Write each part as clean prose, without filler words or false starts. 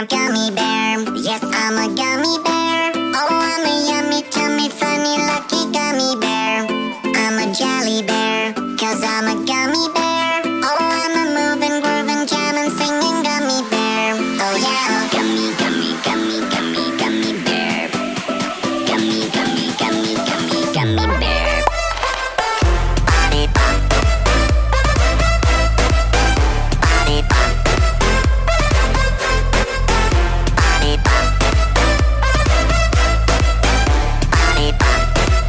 gummy bear. Yes, I'm a gummy bear. Oh, I'm a yummy, tummy, funny, lucky gummy bear. I'm a jelly bear, 'cause I'm a gummy bear. Oh, I'm a moving, grooving, jamming, singing gummy bear. Oh yeah, gummy, gummy, gummy, gummy, gummy bear. Gummy, gummy, gummy, gummy, gummy bear. Body pop. Body pop. Body pop. Body pop.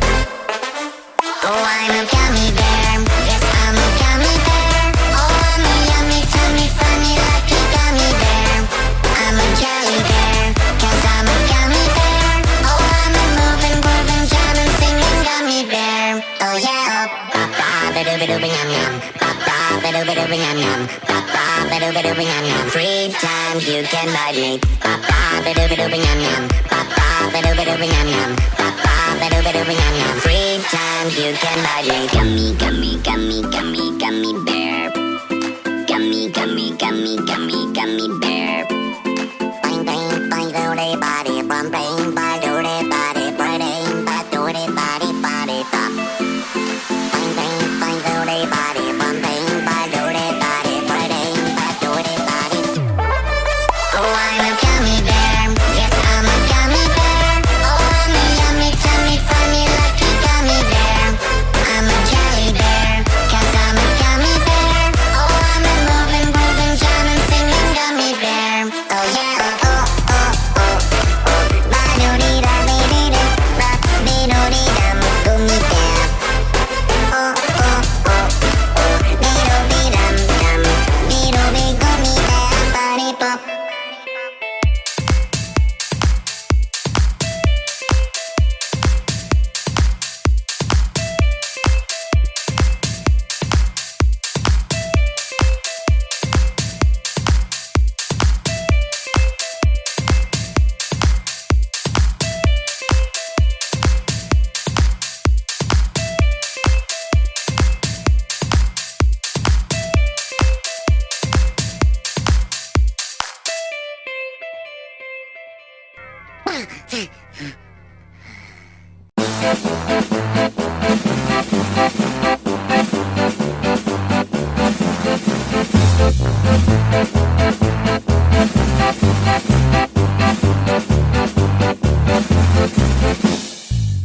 Oh, I'm a gummy bear. Yes, I'm a gummy bear. Oh, I'm a yummy, tummy, funny, lucky gummy bear. I'm a jelly bear, 'cause I'm a gummy bear. Oh, I'm a moving, grooving, jamming, singing gummy bear. Oh yeah. Ba-ba, ba-doo-ba-doo-ba, yum yum. Ba-ba, ba-doo-ba-doo-ba, yum yum. Ba-ba, ba-doo-ba-doo-ba, yum yum. Free times you can bite me. Ba-ba, ba-doo-ba-doo-ba, yum yum. Ba-ba, ba-doo-ba-doo-ba, yum yum. Ba-ba, ba-doo-ba-doo-ba, yum yum. Free times you can bite me. Gummy, gummy, gummy, gummy, gummy bear. Gummy, gummy, gummy, gummy, gummy bear. Bang, bang, bang, do-de, body, bum, bang, bang, do-de, body, bang, bang, do-de, body, body, pop. Bang, bang, bang, do-de, body, bum, bang, bang, do-de, body, bang, bang, do-de, body. Oh, I'm a gummy bear. Yes, I'm a gummy bear. Oh, I'm a yummy, tummy, funny, lucky gummy bear. I'm a jelly bear, 'cause I'm a gummy bear. Oh, I'm a moving, grooving, jamming, singing gummy bear. Oh yeah. Oh, oh, oh, oh. Ba-do-dee-da-dee-dee-dee. Ba-dee-do-dee-dum, gummy bear. Oh, oh, oh, oh. Dee-do-dee-dum-dum. Dee-do-dee, gummy bear. Body pop.